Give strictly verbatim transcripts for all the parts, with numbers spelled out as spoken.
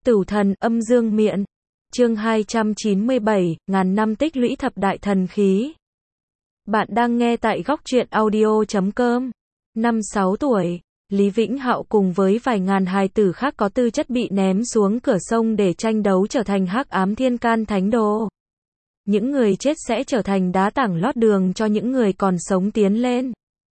Tửu thần âm dương miện. Chương hai trăm chín mươi bảy, ngàn năm tích lũy thập đại thần khí. Bạn đang nghe tại góc truyện audio chấm com. Năm sáu tuổi, Lý Vĩnh Hạo cùng với vài ngàn hài tử khác có tư chất bị ném xuống cửa sông để tranh đấu trở thành hắc ám thiên can thánh đồ. Những người chết sẽ trở thành đá tảng lót đường cho những người còn sống tiến lên.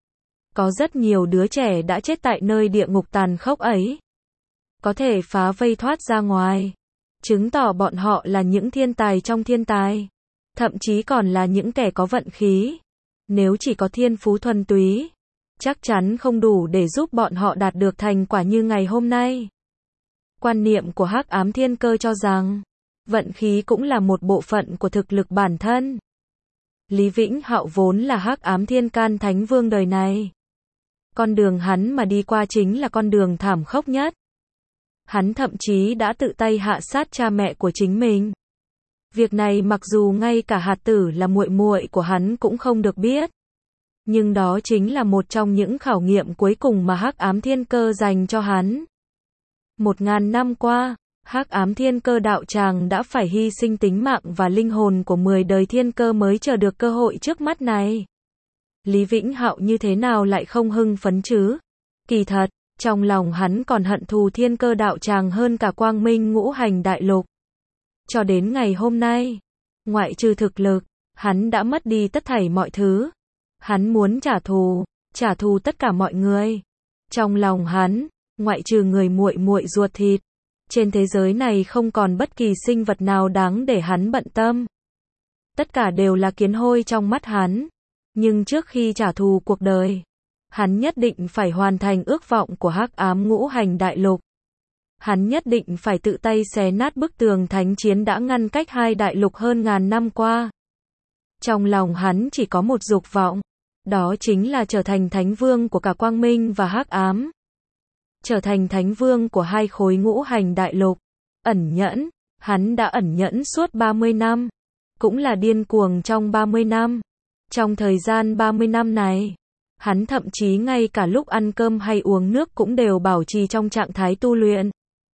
Có rất nhiều đứa trẻ đã chết tại nơi địa ngục tàn khốc ấy. Có thể phá vây thoát ra ngoài, chứng tỏ bọn họ là những thiên tài trong thiên tài, thậm chí còn là những kẻ có vận khí. Nếu chỉ có thiên phú thuần túy, chắc chắn không đủ để giúp bọn họ đạt được thành quả như ngày hôm nay. Quan niệm của hắc ám thiên cơ cho rằng, vận khí cũng là một bộ phận của thực lực bản thân. Lý Vĩnh Hạo vốn là hắc ám thiên can thánh vương đời này. Con đường hắn mà đi qua chính là con đường thảm khốc nhất. Hắn thậm chí đã tự tay hạ sát cha mẹ của chính mình. Việc này mặc dù ngay cả hạt tử là muội muội của hắn cũng không được biết. Nhưng đó chính là một trong những khảo nghiệm cuối cùng mà hắc ám thiên cơ dành cho hắn. Một ngàn năm qua, hắc ám thiên cơ đạo tràng đã phải hy sinh tính mạng và linh hồn của mười đời thiên cơ mới chờ được cơ hội trước mắt này. Lý Vĩnh Hạo như thế nào lại không hưng phấn chứ? Kỳ thật, trong lòng hắn còn hận thù thiên cơ đạo tràng hơn cả quang minh ngũ hành đại lục. Cho đến ngày hôm nay, ngoại trừ thực lực, hắn đã mất đi tất thảy mọi thứ. Hắn muốn trả thù, trả thù tất cả mọi người. Trong lòng hắn, ngoại trừ người muội muội ruột thịt, trên thế giới này không còn bất kỳ sinh vật nào đáng để hắn bận tâm. Tất cả đều là kiến hôi trong mắt hắn. Nhưng trước khi trả thù cuộc đời, hắn nhất định phải hoàn thành ước vọng của hắc ám ngũ hành đại lục. Hắn nhất định phải tự tay xé nát bức tường thánh chiến đã ngăn cách hai đại lục hơn ngàn năm qua. Trong lòng hắn chỉ có một dục vọng, đó chính là trở thành thánh vương của cả quang minh và hắc ám. Trở thành thánh vương của hai khối ngũ hành đại lục. Ẩn nhẫn, hắn đã ẩn nhẫn suốt ba mươi năm, cũng là điên cuồng trong ba mươi năm. Trong thời gian ba mươi năm này, hắn thậm chí ngay cả lúc ăn cơm hay uống nước cũng đều bảo trì trong trạng thái tu luyện.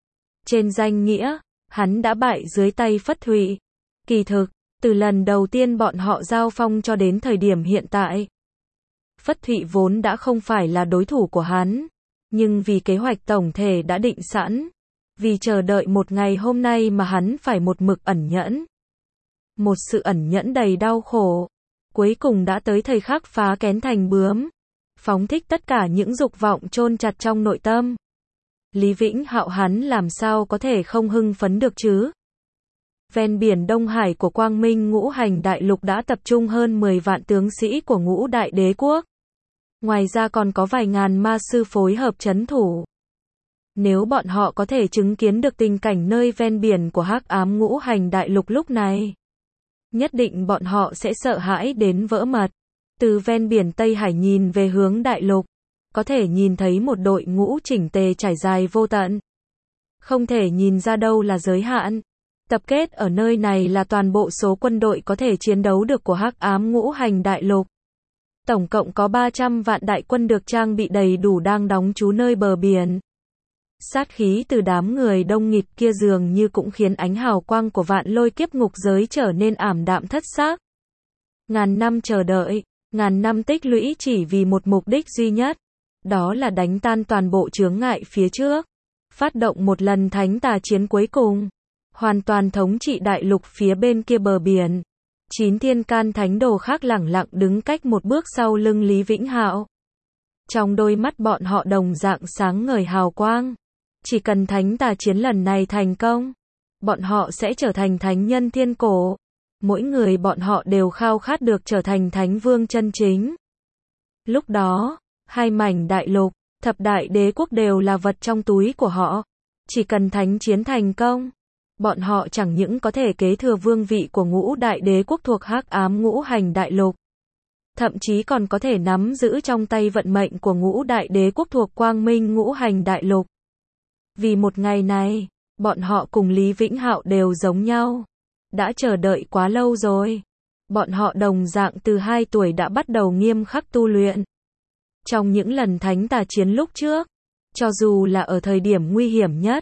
Trên danh nghĩa, hắn đã bại dưới tay Phất Thụy. Kỳ thực, từ lần đầu tiên bọn họ giao phong cho đến thời điểm hiện tại, Phất Thụy vốn đã không phải là đối thủ của hắn. Nhưng vì kế hoạch tổng thể đã định sẵn, vì chờ đợi một ngày hôm nay mà hắn phải một mực ẩn nhẫn. Một sự ẩn nhẫn đầy đau khổ. Cuối cùng đã tới thời khắc phá kén thành bướm, phóng thích tất cả những dục vọng chôn chặt trong nội tâm. Lý Vĩnh Hạo hắn làm sao có thể không hưng phấn được chứ? Ven biển Đông Hải của quang minh ngũ hành đại lục đã tập trung hơn mười vạn tướng sĩ của ngũ đại đế quốc. Ngoài ra còn có vài ngàn ma sư phối hợp trấn thủ. Nếu bọn họ có thể chứng kiến được tình cảnh nơi ven biển của hắc ám ngũ hành đại lục lúc này, nhất định bọn họ sẽ sợ hãi đến vỡ mật. Từ ven biển Tây Hải nhìn về hướng đại lục, có thể nhìn thấy một đội ngũ chỉnh tề trải dài vô tận. Không thể nhìn ra đâu là giới hạn. Tập kết ở nơi này là toàn bộ số quân đội có thể chiến đấu được của hắc ám ngũ hành đại lục. Tổng cộng có ba trăm vạn đại quân được trang bị đầy đủ đang đóng trú nơi bờ biển. Sát khí từ đám người đông nghịt kia dường như cũng khiến ánh hào quang của vạn lôi kiếp ngục giới trở nên ảm đạm thất xác. Ngàn năm chờ đợi, ngàn năm tích lũy chỉ vì một mục đích duy nhất. Đó là đánh tan toàn bộ chướng ngại phía trước. Phát động một lần thánh tà chiến cuối cùng. Hoàn toàn thống trị đại lục phía bên kia bờ biển. Chín thiên can thánh đồ khác lẳng lặng đứng cách một bước sau lưng Lý Vĩnh Hạo. Trong đôi mắt bọn họ đồng dạng sáng ngời hào quang. Chỉ cần thánh tà chiến lần này thành công, bọn họ sẽ trở thành thánh nhân thiên cổ. Mỗi người bọn họ đều khao khát được trở thành thánh vương chân chính. Lúc đó, hai mảnh đại lục, thập đại đế quốc đều là vật trong túi của họ. Chỉ cần thánh chiến thành công, bọn họ chẳng những có thể kế thừa vương vị của ngũ đại đế quốc thuộc hắc ám ngũ hành đại lục, thậm chí còn có thể nắm giữ trong tay vận mệnh của ngũ đại đế quốc thuộc quang minh ngũ hành đại lục. Vì một ngày này, bọn họ cùng Lý Vĩnh Hạo đều giống nhau. Đã chờ đợi quá lâu rồi. Bọn họ đồng dạng từ hai tuổi đã bắt đầu nghiêm khắc tu luyện. Trong những lần thánh tà chiến lúc trước, cho dù là ở thời điểm nguy hiểm nhất,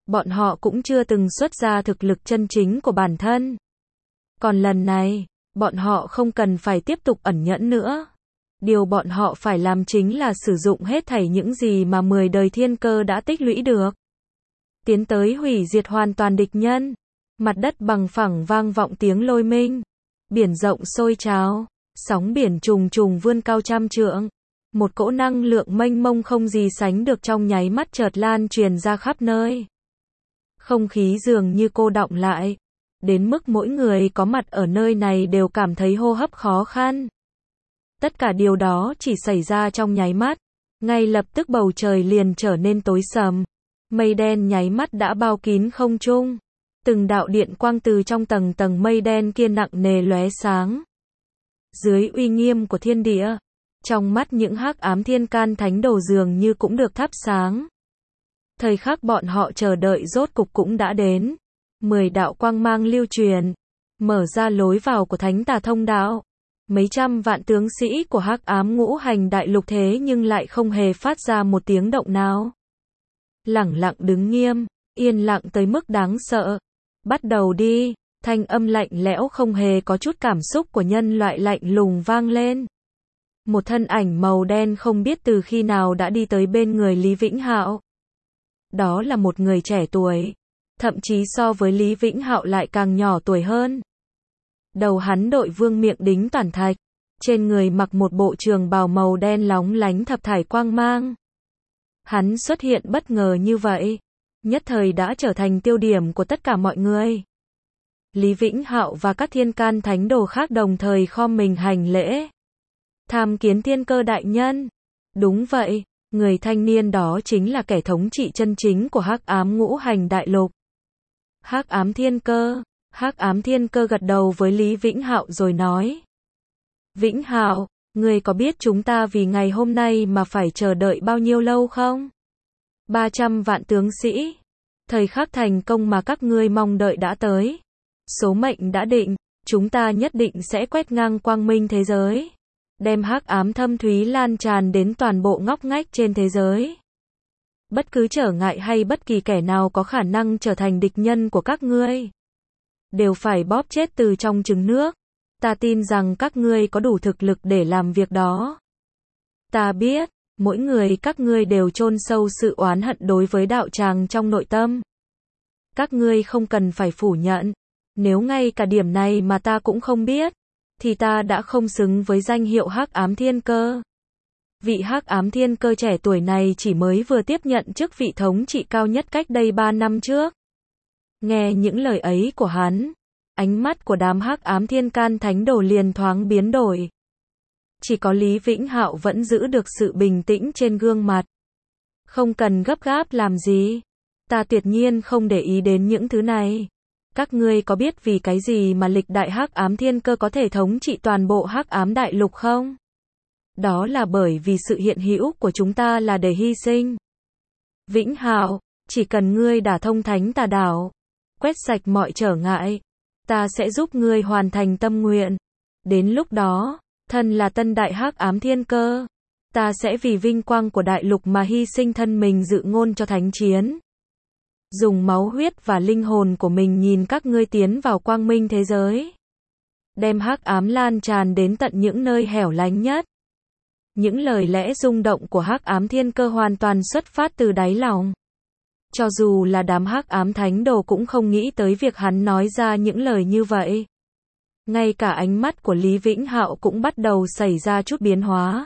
bọn họ cũng chưa từng xuất ra thực lực chân chính của bản thân. Còn lần này, bọn họ không cần phải tiếp tục ẩn nhẫn nữa. Điều bọn họ phải làm chính là sử dụng hết thảy những gì mà mười đời thiên cơ đã tích lũy được. Tiến tới hủy diệt hoàn toàn địch nhân. Mặt đất bằng phẳng vang vọng tiếng lôi minh. Biển rộng sôi trào, sóng biển trùng trùng vươn cao trăm trượng. Một cỗ năng lượng mênh mông không gì sánh được trong nháy mắt chợt lan truyền ra khắp nơi. Không khí dường như cô đọng lại, đến mức mỗi người có mặt ở nơi này đều cảm thấy hô hấp khó khăn. Tất cả điều đó chỉ xảy ra trong nháy mắt, ngay lập tức bầu trời liền trở nên tối sầm, mây đen nháy mắt đã bao kín không trung. Từng đạo điện quang từ trong tầng tầng mây đen kia nặng nề lóe sáng. Dưới uy nghiêm của thiên địa, trong mắt những hắc ám thiên can thánh đồ dường như cũng được thắp sáng. Thời khắc bọn họ chờ đợi rốt cục cũng đã đến. Mười đạo quang mang lưu truyền, mở ra lối vào của thánh tà thông đạo. Mấy trăm vạn tướng sĩ của hắc ám ngũ hành đại lục thế nhưng lại không hề phát ra một tiếng động nào. Lẳng lặng đứng nghiêm, yên lặng tới mức đáng sợ. Bắt đầu đi, thanh âm lạnh lẽo không hề có chút cảm xúc của nhân loại lạnh lùng vang lên. Một thân ảnh màu đen không biết từ khi nào đã đi tới bên người Lý Vĩnh Hạo. Đó là một người trẻ tuổi, thậm chí so với Lý Vĩnh Hạo lại càng nhỏ tuổi hơn. Đầu hắn đội vương miệng đính toàn thạch, trên người mặc một bộ trường bào màu đen lóng lánh thập thải quang mang. Hắn xuất hiện bất ngờ như vậy, nhất thời đã trở thành tiêu điểm của tất cả mọi người. Lý Vĩnh Hạo và các thiên can thánh đồ khác đồng thời khom mình hành lễ. Tham kiến thiên cơ đại nhân. Đúng vậy, người thanh niên đó chính là kẻ thống trị chân chính của hắc ám ngũ hành đại lục. Hắc ám thiên cơ. Hắc ám thiên cơ gật đầu với Lý Vĩnh Hạo rồi nói. Vĩnh Hạo, ngươi có biết chúng ta vì ngày hôm nay mà phải chờ đợi bao nhiêu lâu không? ba trăm vạn tướng sĩ. Thời khắc thành công mà các ngươi mong đợi đã tới. Số mệnh đã định, chúng ta nhất định sẽ quét ngang quang minh thế giới. Đem hắc ám thâm thúy lan tràn đến toàn bộ ngóc ngách trên thế giới. Bất cứ trở ngại hay bất kỳ kẻ nào có khả năng trở thành địch nhân của các ngươi, đều phải bóp chết từ trong trứng nước. Ta tin rằng các ngươi có đủ thực lực để làm việc đó. Ta biết, mỗi người các ngươi đều chôn sâu sự oán hận đối với đạo tràng trong nội tâm. Các ngươi không cần phải phủ nhận, nếu ngay cả điểm này mà ta cũng không biết, thì ta đã không xứng với danh hiệu hắc ám thiên cơ. Vị hắc ám thiên cơ trẻ tuổi này chỉ mới vừa tiếp nhận chức vị thống trị cao nhất cách đây ba năm trước. Nghe những lời ấy của hắn, ánh mắt của đám hắc ám thiên can thánh đồ liền thoáng biến đổi. Chỉ có Lý Vĩnh Hạo vẫn giữ được sự bình tĩnh trên gương mặt. Không cần gấp gáp làm gì. Ta tuyệt nhiên không để ý đến những thứ này. Các ngươi có biết vì cái gì mà lịch đại hắc ám thiên cơ có thể thống trị toàn bộ hắc ám đại lục không? Đó là bởi vì sự hiện hữu của chúng ta là để hy sinh. Vĩnh Hạo, chỉ cần ngươi đả thông thánh tà đảo, quét sạch mọi trở ngại, ta sẽ giúp ngươi hoàn thành tâm nguyện. Đến lúc đó, thân là tân đại hắc ám thiên cơ, ta sẽ vì vinh quang của đại lục mà hy sinh thân mình dự ngôn cho thánh chiến. Dùng máu huyết và linh hồn của mình nhìn các ngươi tiến vào quang minh thế giới. Đem hắc ám lan tràn đến tận những nơi hẻo lánh nhất. Những lời lẽ rung động của hắc ám thiên cơ hoàn toàn xuất phát từ đáy lòng. Cho dù là đám hắc ám thánh đồ cũng không nghĩ tới việc hắn nói ra những lời như vậy. Ngay cả ánh mắt của Lý Vĩnh Hạo cũng bắt đầu xảy ra chút biến hóa.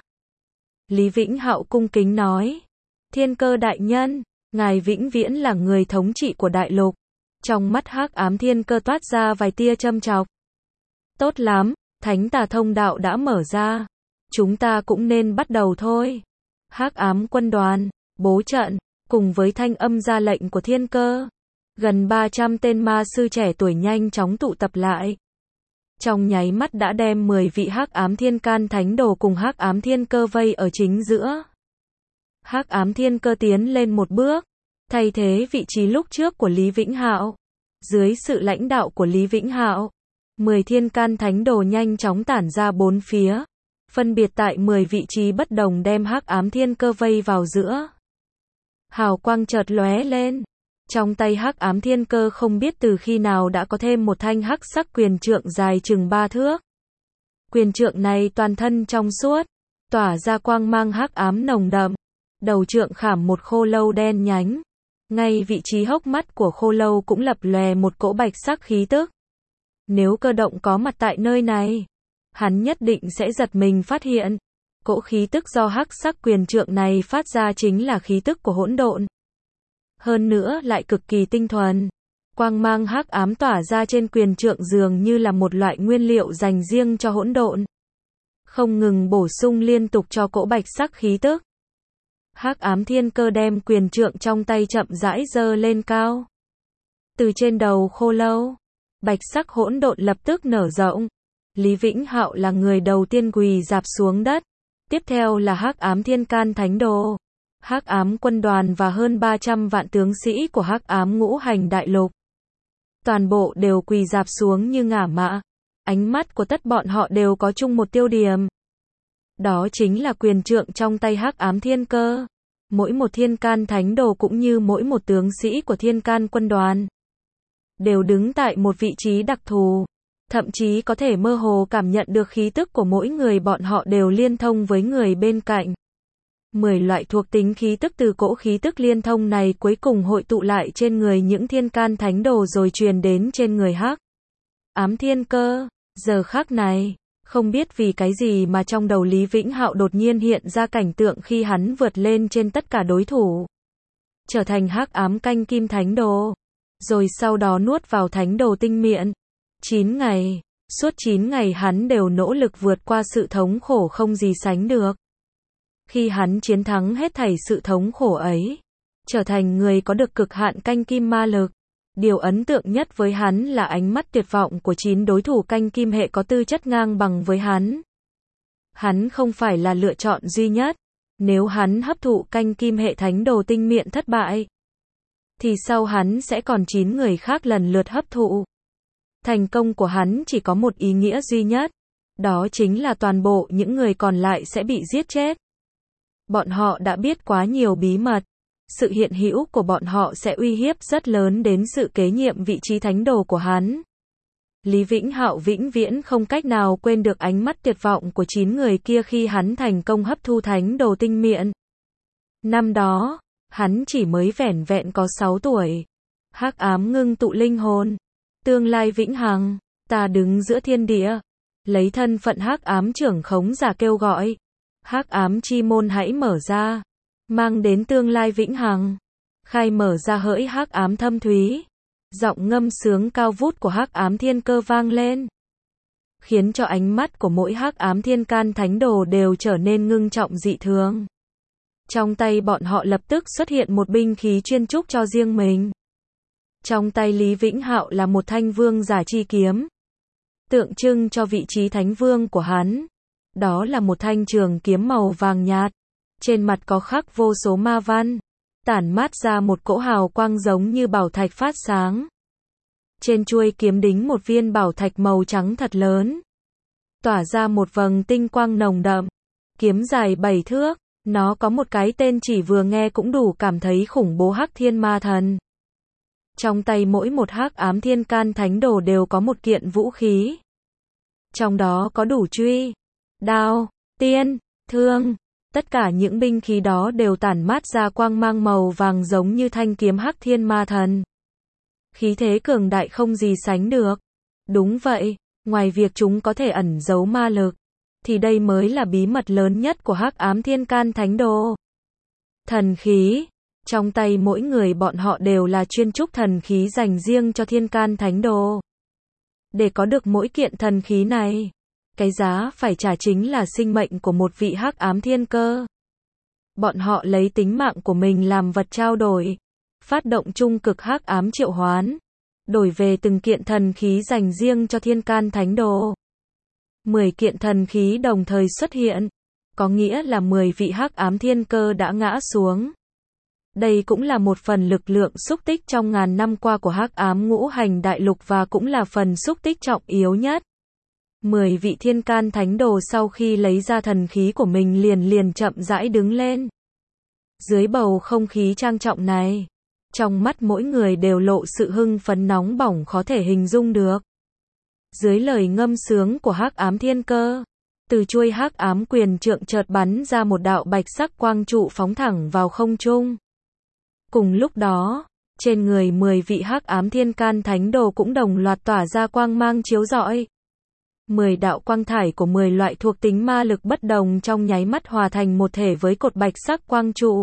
Lý Vĩnh Hạo cung kính nói. Thiên cơ đại nhân, ngài vĩnh viễn là người thống trị của đại lục. Trong mắt hắc ám thiên cơ toát ra vài tia châm chọc. Tốt lắm, thánh tà thông đạo đã mở ra. Chúng ta cũng nên bắt đầu thôi. Hắc ám quân đoàn, bố trận, cùng với thanh âm ra lệnh của thiên cơ. Gần ba trăm tên ma sư trẻ tuổi nhanh chóng tụ tập lại. Trong nháy mắt đã đem mười vị hắc ám thiên can thánh đồ cùng hắc ám thiên cơ vây ở chính giữa. Hắc ám thiên cơ tiến lên một bước, thay thế vị trí lúc trước của Lý Vĩnh Hạo. Dưới sự lãnh đạo của Lý Vĩnh Hạo, mười thiên can thánh đồ nhanh chóng tản ra bốn phía, phân biệt tại mười vị trí bất đồng đem hắc ám thiên cơ vây vào giữa. Hào quang chợt lóe lên, Trong tay Hắc Ám Thiên Cơ không biết từ khi nào đã có thêm một thanh hắc sắc quyền trượng dài chừng ba thước. Quyền trượng này toàn thân trong suốt, tỏa ra quang mang hắc ám nồng đậm. Đầu trượng khảm một khô lâu đen nhánh. Ngay vị trí hốc mắt của khô lâu cũng lập lòe một cỗ bạch sắc khí tức. Nếu Cơ Động có mặt tại nơi này, hắn nhất định sẽ giật mình phát hiện, cỗ khí tức do hắc sắc quyền trượng này phát ra chính là khí tức của hỗn độn. Hơn nữa lại cực kỳ tinh thuần. Quang mang hắc ám tỏa ra trên quyền trượng dường như là một loại nguyên liệu dành riêng cho hỗn độn, không ngừng bổ sung liên tục cho cỗ bạch sắc khí tức. Hắc Ám Thiên Cơ đem quyền trượng trong tay chậm rãi giơ lên cao. Từ trên đầu khô lâu, bạch sắc hỗn độn lập tức nở rộng. Lý Vĩnh Hạo là người đầu tiên quỳ rạp xuống đất. Tiếp theo là Hắc Ám Thiên Can Thánh Đồ, Hắc Ám Quân đoàn và hơn ba trăm vạn tướng sĩ của Hắc Ám Ngũ Hành Đại Lục. Toàn bộ đều quỳ rạp xuống như ngả mạ. Ánh mắt của tất bọn họ đều có chung một tiêu điểm. Đó chính là quyền trượng trong tay Hắc Ám Thiên Cơ. Mỗi một Thiên Can Thánh Đồ cũng như mỗi một tướng sĩ của Thiên Can Quân đoàn đều đứng tại một vị trí đặc thù, thậm chí có thể mơ hồ cảm nhận được khí tức của mỗi người bọn họ đều liên thông với người bên cạnh. Mười loại thuộc tính khí tức từ cỗ khí tức liên thông này cuối cùng hội tụ lại trên người những Thiên Can Thánh Đồ rồi truyền đến trên người Hắc Ám Thiên Cơ. Giờ khắc này, không biết vì cái gì mà trong đầu Lý Vĩnh Hạo đột nhiên hiện ra cảnh tượng khi hắn vượt lên trên tất cả đối thủ, trở thành Hắc Ám Canh Kim Thánh Đồ, rồi sau đó nuốt vào Thánh Đồ Tinh Miện. chín ngày, suốt chín ngày hắn đều nỗ lực vượt qua sự thống khổ không gì sánh được. Khi hắn chiến thắng hết thảy sự thống khổ ấy, trở thành người có được cực hạn canh kim ma lực, điều ấn tượng nhất với hắn là ánh mắt tuyệt vọng của chín đối thủ canh kim hệ có tư chất ngang bằng với hắn. Hắn không phải là lựa chọn duy nhất. Nếu hắn hấp thụ canh kim hệ Thánh Đồ Tinh Miện thất bại, thì sau hắn sẽ còn chín người khác lần lượt hấp thụ. Thành công của hắn chỉ có một ý nghĩa duy nhất, đó chính là toàn bộ những người còn lại sẽ bị giết chết. Bọn họ đã biết quá nhiều bí mật. Sự hiện hữu của bọn họ sẽ uy hiếp rất lớn đến sự kế nhiệm vị trí thánh đồ của hắn. Lý Vĩnh Hạo vĩnh viễn không cách nào quên được ánh mắt tuyệt vọng của chín người kia khi hắn thành công hấp thu Thánh Đồ Tinh Miện. Năm đó, hắn chỉ mới vẻn vẹn có sáu tuổi. Hắc ám ngưng tụ linh hồn. Tương lai vĩnh hằng, ta đứng giữa thiên địa, lấy thân phận hắc ám trưởng khống giả kêu gọi. Hắc ám chi môn hãy mở ra, mang đến tương lai vĩnh hằng. Khai mở ra hỡi hắc ám thâm thúy. Giọng ngâm sướng cao vút của Hắc Ám Thiên Cơ vang lên, khiến cho ánh mắt của mỗi Hắc Ám Thiên Can Thánh Đồ đều trở nên ngưng trọng dị thường. Trong tay bọn họ lập tức xuất hiện một binh khí chuyên trúc cho riêng mình. Trong tay Lý Vĩnh Hạo là một thanh vương giả chi kiếm, tượng trưng cho vị trí thánh vương của hắn. Đó là một thanh trường kiếm màu vàng nhạt, trên mặt có khắc vô số ma văn, tản mát ra một cỗ hào quang giống như bảo thạch phát sáng. Trên chuôi kiếm đính một viên bảo thạch màu trắng thật lớn, tỏa ra một vầng tinh quang nồng đậm. Kiếm dài bảy thước, nó có một cái tên chỉ vừa nghe cũng đủ cảm thấy khủng bố, Hắc Thiên Ma Thần. Trong tay mỗi một Hắc Ám Thiên Can Thánh Đồ đều có một kiện vũ khí. Trong đó có đủ truy, đao, tiên, thương. Tất cả những binh khí đó đều tản mát ra quang mang màu vàng giống như thanh kiếm Hắc Thiên Ma Thần. Khí thế cường đại không gì sánh được. Đúng vậy, ngoài việc chúng có thể ẩn giấu ma lực, thì đây mới là bí mật lớn nhất của Hắc Ám Thiên Can Thánh Đồ. Thần khí. Trong tay mỗi người bọn họ đều là chuyên trúc thần khí dành riêng cho Thiên Can Thánh Đồ. Để có được mỗi kiện thần khí này, cái giá phải trả chính là sinh mệnh của một vị Hắc Ám Thiên Cơ. Bọn họ lấy tính mạng của mình làm vật trao đổi, phát động trung cực Hắc Ám triệu hoán, đổi về từng kiện thần khí dành riêng cho Thiên Can Thánh Đồ. mười kiện thần khí đồng thời xuất hiện, có nghĩa là mười vị Hắc Ám Thiên Cơ đã ngã xuống. Đây cũng là một phần lực lượng xúc tích trong ngàn năm qua của Hắc Ám Ngũ Hành Đại Lục và cũng là phần xúc tích trọng yếu nhất. mười vị Thiên Can Thánh Đồ sau khi lấy ra thần khí của mình liền liền chậm rãi đứng lên. Dưới bầu không khí trang trọng này, Trong mắt mỗi người đều lộ sự hưng phấn nóng bỏng khó thể hình dung được. Dưới lời ngâm sướng của Hắc Ám Thiên Cơ, từ chuôi Hắc Ám Quyền trượng chợt bắn ra một đạo bạch sắc quang trụ phóng thẳng vào không trung. Cùng lúc đó, trên người mười vị Hắc Ám Thiên Can Thánh Đồ cũng đồng loạt tỏa ra quang mang chiếu rọi. Mười đạo quang thải của mười loại thuộc tính ma lực bất đồng trong nháy mắt hòa thành một thể với cột bạch sắc quang trụ.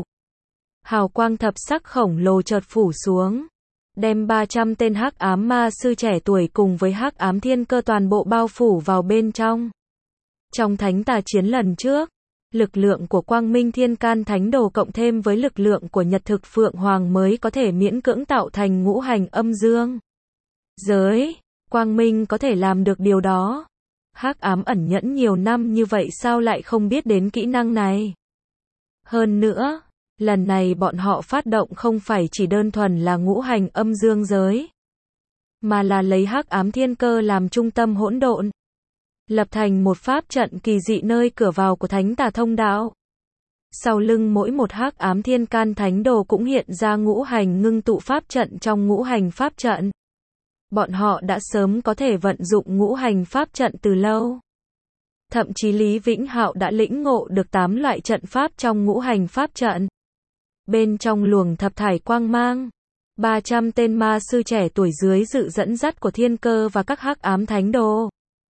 Hào quang thập sắc khổng lồ chợt phủ xuống, đem ba trăm tên Hắc Ám Ma sư trẻ tuổi cùng với Hắc Ám Thiên Cơ toàn bộ bao phủ vào bên trong. Trong thánh tà chiến lần trước, lực lượng của Quang Minh Thiên Can Thánh Đồ cộng thêm với lực lượng của Nhật Thực Phượng Hoàng mới có thể miễn cưỡng tạo thành ngũ hành âm dương. Giới, Quang Minh có thể làm được điều đó. Hắc Ám ẩn nhẫn nhiều năm như vậy sao lại không biết đến kỹ năng này? Hơn nữa, lần này bọn họ phát động không phải chỉ đơn thuần là ngũ hành âm dương giới, mà là lấy Hắc Ám Thiên Cơ làm trung tâm hỗn độn, lập thành một pháp trận kỳ dị nơi cửa vào của thánh tà thông đạo. Sau lưng mỗi một Hắc Ám Thiên Can Thánh Đồ cũng hiện ra ngũ hành ngưng tụ pháp trận trong ngũ hành pháp trận. Bọn họ đã sớm có thể vận dụng ngũ hành pháp trận từ lâu. Thậm chí Lý Vĩnh Hạo đã lĩnh ngộ được tám loại trận pháp trong ngũ hành pháp trận. Bên trong luồng thập thải quang mang, ba trăm tên ma sư trẻ tuổi dưới sự dẫn dắt của Thiên Cơ và các Hắc Ám Thánh Đồ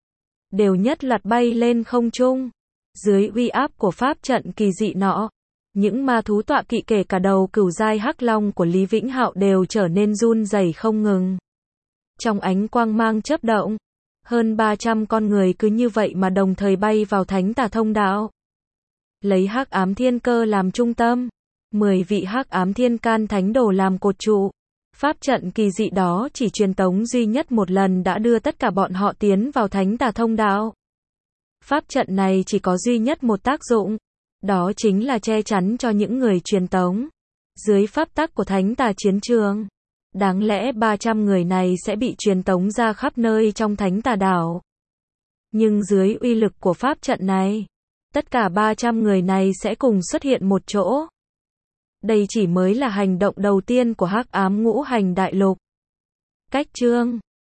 đều nhất loạt bay lên không trung. Dưới uy áp của pháp trận kỳ dị nọ, những ma thú tọa kỵ kể cả đầu cửu giai hắc long của Lý Vĩnh Hạo đều trở nên run rẩy không ngừng. Trong ánh quang mang chớp động, hơn ba trăm con người cứ như vậy mà đồng thời bay vào thánh tà thông đạo. Lấy Hắc Ám Thiên Cơ làm trung tâm, mười vị Hắc Ám Thiên Can Thánh Đồ làm cột trụ. Pháp trận kỳ dị đó chỉ truyền tống duy nhất một lần đã đưa tất cả bọn họ tiến vào thánh tà thông đạo. Pháp trận này chỉ có duy nhất một tác dụng, đó chính là che chắn cho những người truyền tống. Dưới pháp tắc của thánh tà chiến trường, đáng lẽ ba trăm người này sẽ bị truyền tống ra khắp nơi trong thánh tà đảo. Nhưng dưới uy lực của pháp trận này, tất cả ba trăm người này sẽ cùng xuất hiện một chỗ. Đây chỉ mới là hành động đầu tiên của Hắc Ám Ngũ Hành Đại Lục. Cách chương